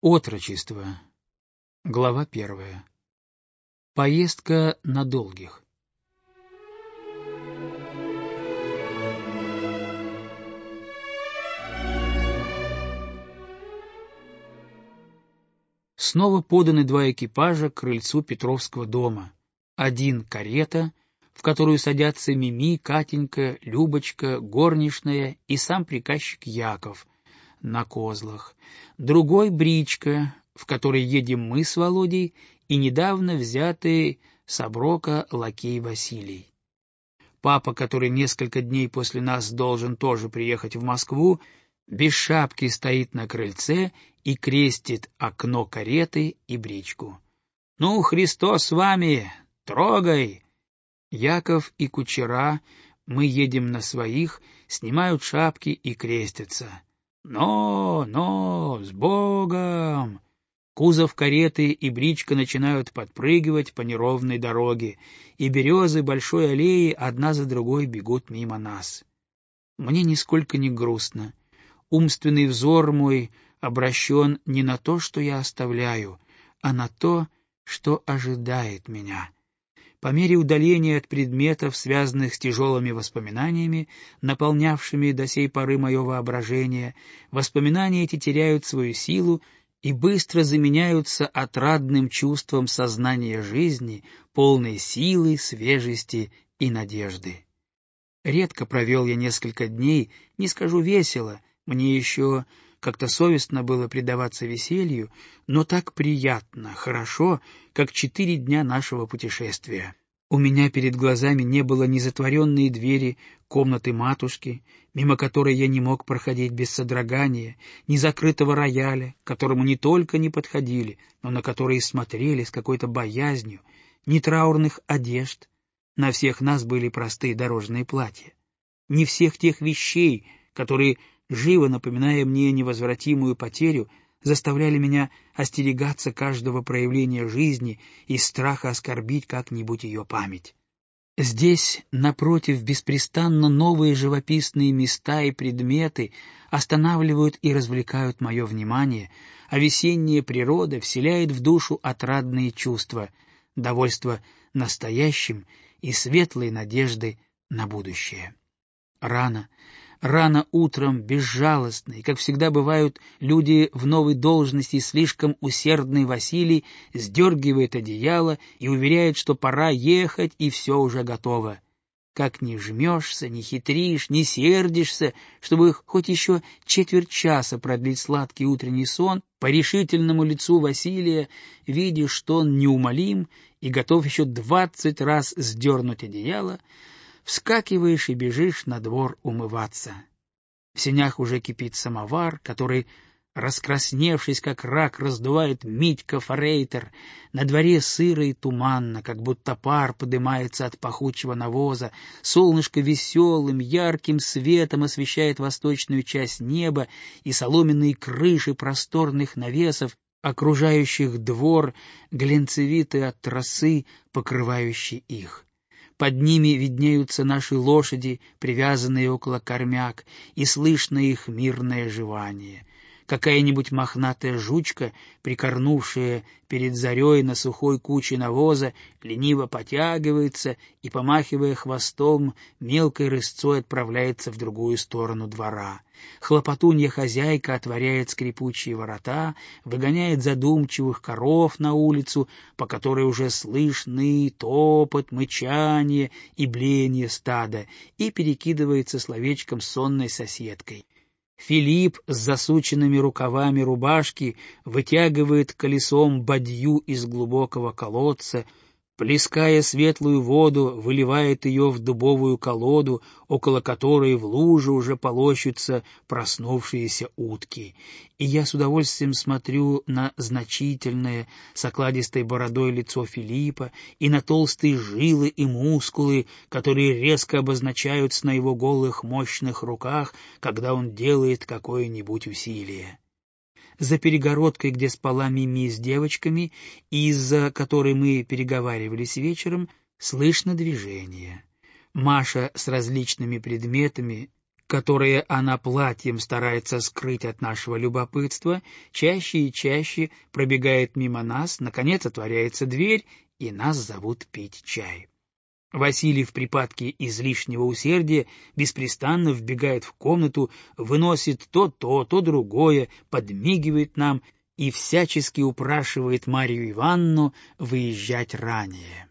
Отрочество. Глава 1. Поездка на долгих. Снова поданы 2 экипажа к крыльцу Петровского дома. Один — карета, в которую садятся Мими, Катенька, Любочка, горничная и сам приказчик Яков на козлах. Другой — бричка, в которой едем мы с Володей и недавно взятый с оброка лакей Василий. Папа, который несколько дней после нас должен тоже приехать в Москву, без шапки стоит на крыльце и крестит окно кареты и бричку. «Ну, Христос с вами! Трогай!» Яков и кучера, мы едем на своих, снимают шапки и крестятся. «Но, с Богом!» Кузов кареты и бричка начинают подпрыгивать по неровной дороге, и березы большой аллеи одна за другой бегут мимо нас. Мне нисколько не грустно. Умственный взор мой обращен не на то, что я оставляю, а на то, что ожидает меня. По мере удаления от предметов, связанных с тяжелыми воспоминаниями, наполнявшими до сей поры мое воображение, воспоминания эти теряют свою силу и быстро заменяются отрадным чувством сознания жизни, полной силы, свежести и надежды. Редко провел я несколько дней, не скажу весело, мне еще как-то совестно было предаваться веселью, но так приятно, хорошо, как 4 дня нашего путешествия. У меня перед глазами не было ни затворенной двери комнаты матушки, мимо которой я не мог проходить без содрогания, ни закрытого рояля, к которому не только не подходили, но на который смотрели с какой-то боязнью, ни траурных одежд. На всех нас были простые дорожные платья. Ни всех тех вещей, которые, живо напоминая мне невозвратимую потерю, заставляли меня остерегаться каждого проявления жизни из страха оскорбить как-нибудь ее память. Здесь, напротив, беспрестанно новые живописные места и предметы останавливают и развлекают мое внимание, а весенняя природа вселяет в душу отрадные чувства, довольство настоящим и светлые надежды на будущее. Рано утром, безжалостный, как всегда бывают люди в новой должности, слишком усердный Василий сдергивает одеяло и уверяет, что пора ехать и все уже готово. Как ни жмешься, ни хитришь, ни сердишься, чтобы хоть еще четверть часа продлить сладкий утренний сон, по решительному лицу Василия видишь, что он неумолим и готов еще 20 раз сдернуть одеяло, вскакиваешь и бежишь на двор умываться. В сенях уже кипит самовар, который, раскрасневшись как рак, раздувает Митька форейтер. На дворе сыро и туманно, как будто пар подымается от пахучего навоза. Солнышко веселым, ярким светом освещает восточную часть неба и соломенные крыши просторных навесов, окружающих двор, глянцевитые от росы, покрывающие их. Под ними виднеются наши лошади, привязанные около кормяк, и слышно их мирное жевание. Какая-нибудь мохнатая жучка, прикорнувшая перед зарей на сухой куче навоза, лениво потягивается и, помахивая хвостом, мелкой рысцой отправляется в другую сторону двора. Хлопотунья-хозяйка отворяет скрипучие ворота, выгоняет задумчивых коров на улицу, по которой уже слышны топот, мычание и блеяние стада, и перекидывается словечком с сонной соседкой. Филипп с засученными рукавами рубашки вытягивает колесом бадью из глубокого колодца, плеская светлую воду, выливает ее в дубовую колоду, около которой в луже уже полощутся проснувшиеся утки. И я с удовольствием смотрю на значительное, с окладистой бородой лицо Филиппа и на толстые жилы и мускулы, которые резко обозначаются на его голых мощных руках, когда он делает какое-нибудь усилие. За перегородкой, где спала Мими с девочками, и из-за которой мы переговаривались вечером, слышно движение. Маша с различными предметами, которое она платьем старается скрыть от нашего любопытства, чаще и чаще пробегает мимо нас, наконец отворяется дверь, и нас зовут пить чай. Василий в припадке излишнего усердия беспрестанно вбегает в комнату, выносит то, то другое, подмигивает нам и всячески упрашивает Марью Ивановну выезжать ранее.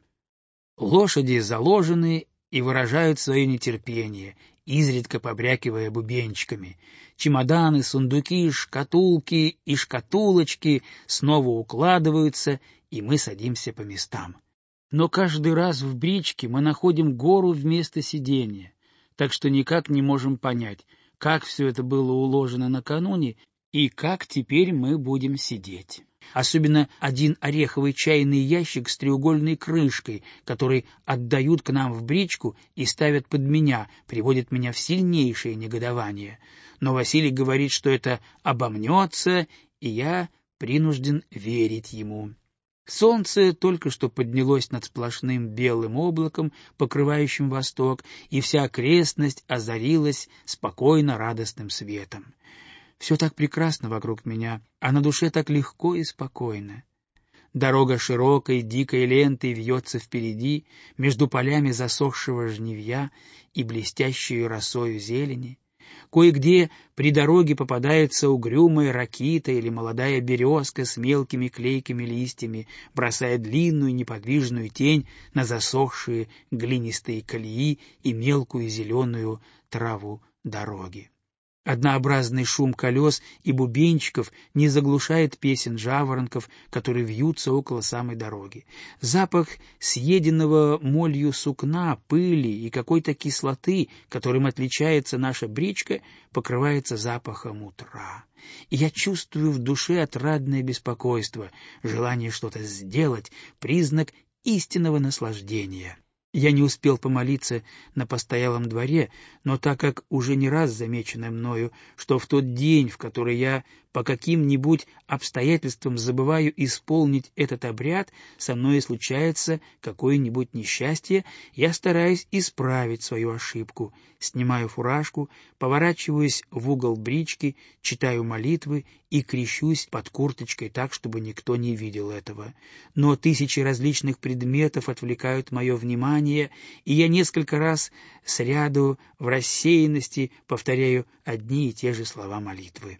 Лошади заложены и выражают свое нетерпение, изредка побрякивая бубенчиками. Чемоданы, сундуки, шкатулки и шкатулочки снова укладываются, и мы садимся по местам. Но каждый раз в бричке мы находим гору вместо сиденья, так что никак не можем понять, как все это было уложено накануне и как теперь мы будем сидеть. Особенно один ореховый чайный ящик с треугольной крышкой, который отдают к нам в бричку и ставят под меня, приводит меня в сильнейшее негодование. Но Василий говорит, что это обомнется, и я принужден верить ему. Солнце только что поднялось над сплошным белым облаком, покрывающим восток, и вся окрестность озарилась спокойно радостным светом. Все так прекрасно вокруг меня, а на душе так легко и спокойно. Дорога широкой, дикой лентой вьется впереди, между полями засохшего жнивья и блестящей росою зелени. Кое-где при дороге попадается угрюмая ракита или молодая березка с мелкими клейкими листьями, бросая длинную неподвижную тень на засохшие глинистые колеи и мелкую зеленую траву дороги. Однообразный шум колес и бубенчиков не заглушает песен жаворонков, которые вьются около самой дороги. Запах съеденного молью сукна, пыли и какой-то кислоты, которым отличается наша бричка, покрывается запахом утра. И я чувствую в душе отрадное беспокойство, желание что-то сделать, признак истинного наслаждения. Я не успел помолиться на постоялом дворе, но так как уже не раз замечено мною, что в тот день, в который я по каким-нибудь обстоятельствам забываю исполнить этот обряд, со мной случается какое-нибудь несчастье, я стараюсь исправить свою ошибку, снимаю фуражку, поворачиваюсь в угол брички, читаю молитвы и крещусь под курточкой так, чтобы никто не видел этого. Но тысячи различных предметов отвлекают мое внимание, и я несколько раз сряду в рассеянности повторяю одни и те же слова молитвы.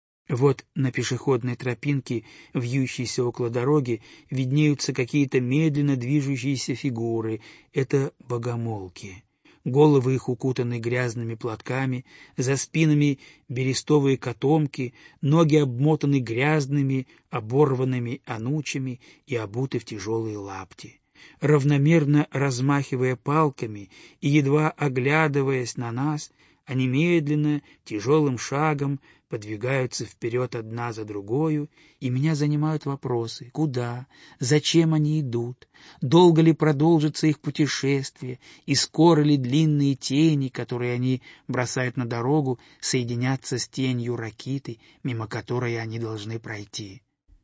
Вот на пешеходной тропинке, вьющейся около дороги, виднеются какие-то медленно движущиеся фигуры. Это богомолки. Головы их укутаны грязными платками, за спинами берестовые котомки, ноги обмотаны грязными, оборванными анучами и обуты в тяжелые лапти. Равномерно размахивая палками и едва оглядываясь на нас, они медленно, тяжелым шагом подвигаются вперед одна за другою, и меня занимают вопросы: куда, зачем они идут, долго ли продолжится их путешествие, и скоро ли длинные тени, которые они бросают на дорогу, соединятся с тенью ракиты, мимо которой они должны пройти.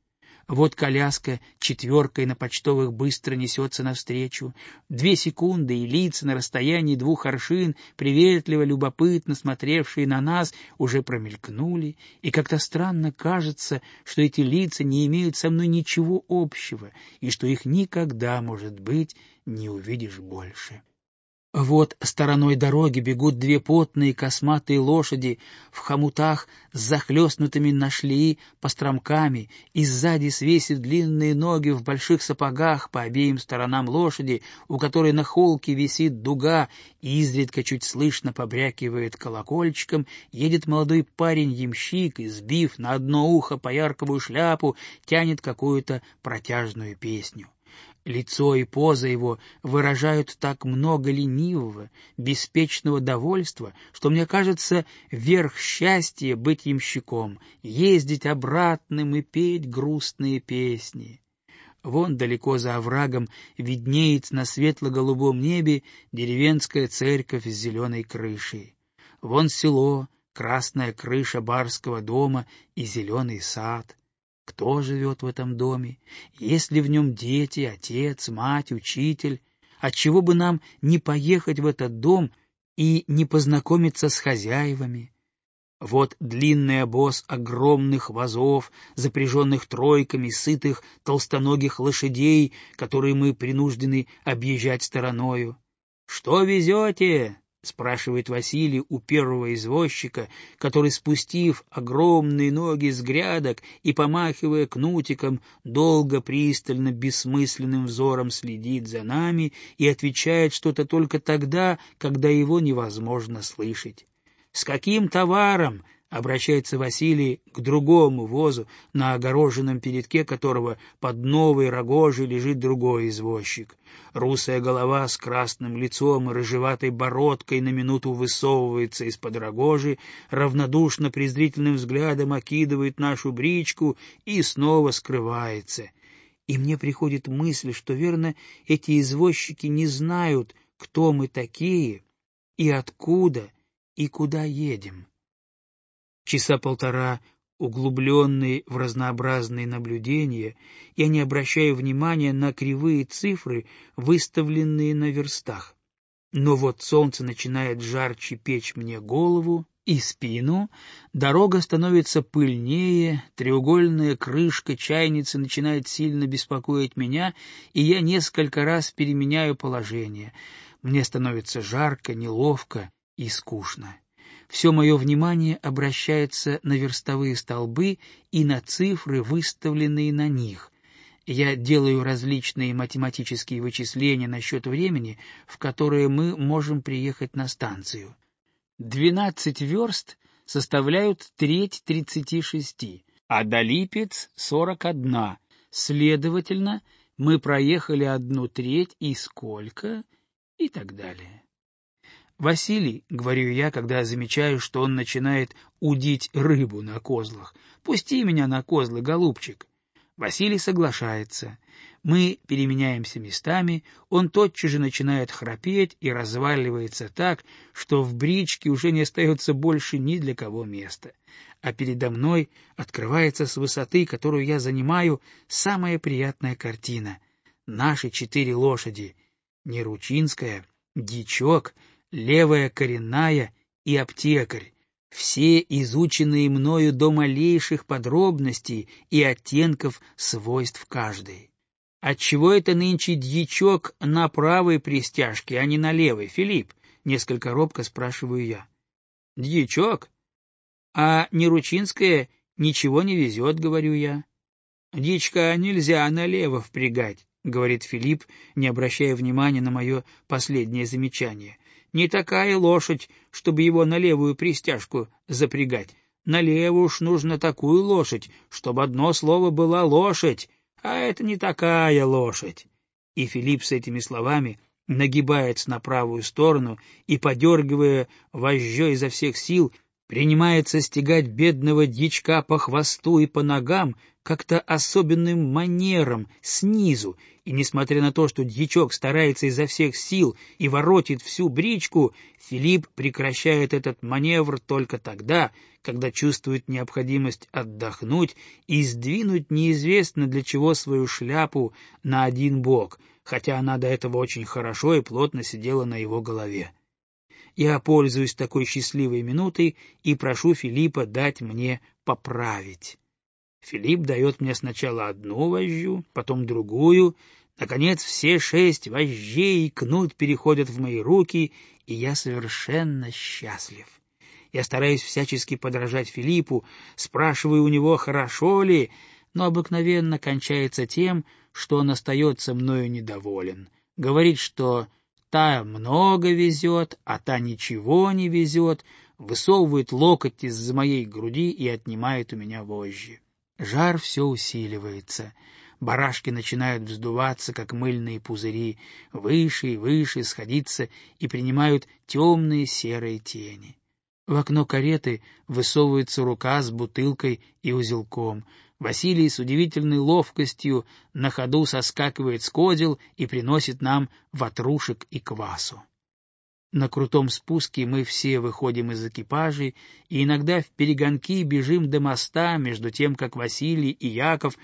Вот коляска четверкой на почтовых быстро несется навстречу. 2 секунды, и лица на расстоянии 2 аршин, приветливо, любопытно смотревшие на нас, уже промелькнули, и как-то странно кажется, что эти лица не имеют со мной ничего общего, и что их никогда, может быть, не увидишь больше. Вот стороной дороги бегут 2 потные косматые лошади в хомутах с захлестнутыми на шлеи постромками, и сзади свесив длинные ноги в больших сапогах по обеим сторонам лошади, у которой на холке висит дуга и изредка чуть слышно побрякивает колокольчиком, едет молодой парень-ямщик и, сбив на одно ухо поярковую шляпу, тянет какую-то протяжную песню. Лицо и поза его выражают так много ленивого, беспечного довольства, что мне кажется, верх счастья быть ямщиком, ездить обратным и петь грустные песни. Вон далеко за оврагом виднеется на светло-голубом небе деревенская церковь с зеленой крышей. Вон село, красная крыша барского дома и зеленый сад. Кто живет в этом доме? Есть ли в нем дети, отец, мать, учитель? Отчего бы нам не поехать в этот дом и не познакомиться с хозяевами. Вот длинный обоз огромных вазов, запряженных тройками сытых толстоногих лошадей, которые мы принуждены объезжать стороною. — Что везете? — спрашивает Василий у первого извозчика, который, спустив огромные ноги с грядок и помахивая кнутиком, долго, пристально, бессмысленным взором следит за нами и отвечает что-то только тогда, когда его невозможно слышать. — С каким товаром? — обращается Василий к другому возу, на огороженном передке которого под новой рогожей лежит другой извозчик. Русая голова с красным лицом и рыжеватой бородкой на минуту высовывается из-под рогожи, равнодушно презрительным взглядом окидывает нашу бричку и снова скрывается. И мне приходит мысль, что, верно, эти извозчики не знают, кто мы такие и откуда и куда едем. Часа полтора, углубленные в разнообразные наблюдения, я не обращаю внимания на кривые цифры, выставленные на верстах. Но вот солнце начинает жарче печь мне голову и спину, дорога становится пыльнее, треугольная крышка чайницы начинает сильно беспокоить меня, и я несколько раз переменяю положение. Мне становится жарко, неловко и скучно. Все мое внимание обращается на верстовые столбы и на цифры, выставленные на них. Я делаю различные математические вычисления насчет времени, в которое мы можем приехать на станцию. 12 верст составляют треть 36, а до Липец 41. Следовательно, мы проехали 1/3 и сколько, и так далее. «Василий, — говорю я, когда замечаю, что он начинает удить рыбу на козлах, — пусти меня на козлы, голубчик». Василий соглашается. Мы переменяемся местами, он тотчас же начинает храпеть и разваливается так, что в бричке уже не остается больше ни для кого места. А передо мной открывается с высоты, которую я занимаю, самая приятная картина. Наши 4 лошади — Неручинская, Дьячок, Левая коренная и Аптекарь, все изученные мною до малейших подробностей и оттенков свойств каждой. «Отчего это нынче Дьячок на правой пристяжке, а не на левой, Филипп?» — несколько робко спрашиваю я. «Дьячок? А Неручинская ничего не везет», — говорю я. «Дьячка нельзя налево впрягать», — говорит Филипп, не обращая внимания на мое последнее замечание. «Не такая лошадь, чтобы его на левую пристяжку запрягать. Налево уж нужно такую лошадь, чтобы одно слово была лошадь, а это не такая лошадь». И Филипп с этими словами нагибается на правую сторону и, подергивая вожжой изо всех сил, принимается стегать бедного дьячка по хвосту и по ногам как-то особенным манером, снизу, и, несмотря на то, что дьячок старается изо всех сил и воротит всю бричку, Филипп прекращает этот маневр только тогда, когда чувствует необходимость отдохнуть и сдвинуть неизвестно для чего свою шляпу на один бок, хотя она до этого очень хорошо и плотно сидела на его голове. Я пользуюсь такой счастливой минутой и прошу Филиппа дать мне поправить. Филипп дает мне сначала одну вожжу, потом другую. Наконец, все 6 вожжей и кнут переходят в мои руки, и я совершенно счастлив. Я стараюсь всячески подражать Филиппу, спрашиваю у него, хорошо ли, но обыкновенно кончается тем, что он остается мною недоволен. Говорит, что та много везет, а та ничего не везет, высовывает локоть из-за моей груди и отнимает у меня вожжи. Жар все усиливается. Барашки начинают вздуваться, как мыльные пузыри, выше и выше сходиться и принимают темные серые тени. В окно кареты высовывается рука с бутылкой и узелком. Василий с удивительной ловкостью на ходу соскакивает с козел и приносит нам ватрушек и квасу. На крутом спуске мы все выходим из экипажей и иногда вперегонки бежим до моста, между тем, как Василий и Яков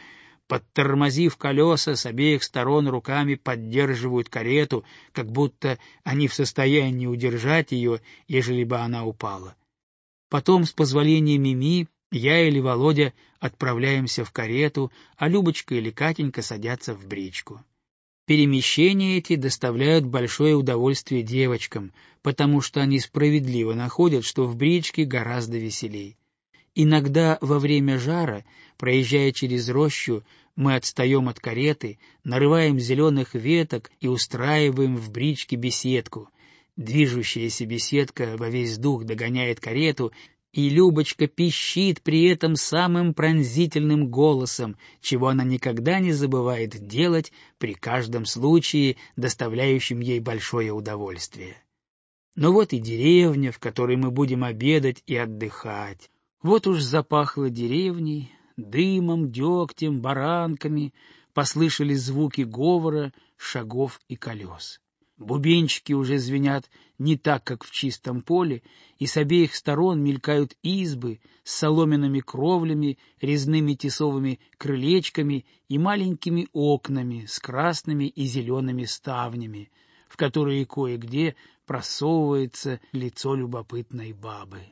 подтормозив колеса, с обеих сторон руками поддерживают карету, как будто они в состоянии удержать ее, ежели бы она упала. Потом, с позволения Мими, я или Володя отправляемся в карету, а Любочка или Катенька садятся в бричку. Перемещения эти доставляют большое удовольствие девочкам, потому что они справедливо находят, что в бричке гораздо веселей. Иногда во время жара, проезжая через рощу, мы отстаем от кареты, нарываем зеленых веток и устраиваем в бричке беседку. Движущаяся беседка во весь дух догоняет карету, и Любочка пищит при этом самым пронзительным голосом, чего она никогда не забывает делать при каждом случае, доставляющем ей большое удовольствие. Но вот и деревня, в которой мы будем обедать и отдыхать. Вот уж запахло деревней, дымом, дегтем, баранками, послышались звуки говора, шагов и колес. Бубенчики уже звенят не так, как в чистом поле, и с обеих сторон мелькают избы с соломенными кровлями, резными тесовыми крылечками и маленькими окнами с красными и зелеными ставнями, в которые кое-где просовывается лицо любопытной бабы.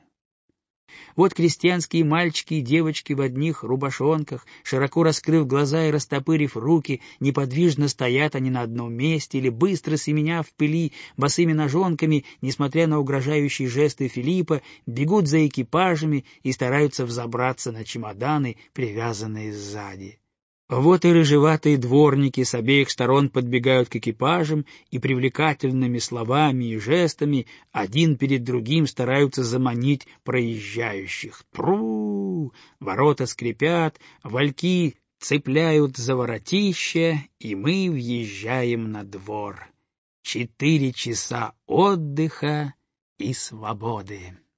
Вот крестьянские мальчики и девочки в одних рубашонках, широко раскрыв глаза и растопырив руки, неподвижно стоят они на одном месте или быстро семеня в пыли босыми ножонками, несмотря на угрожающие жесты Филиппа, бегут за экипажами и стараются взобраться на чемоданы, привязанные сзади. Вот и рыжеватые дворники с обеих сторон подбегают к экипажам и привлекательными словами и жестами один перед другим стараются заманить проезжающих. Тру! Ворота скрипят, вальки цепляют за воротища, и мы въезжаем на двор. 4 часа отдыха и свободы.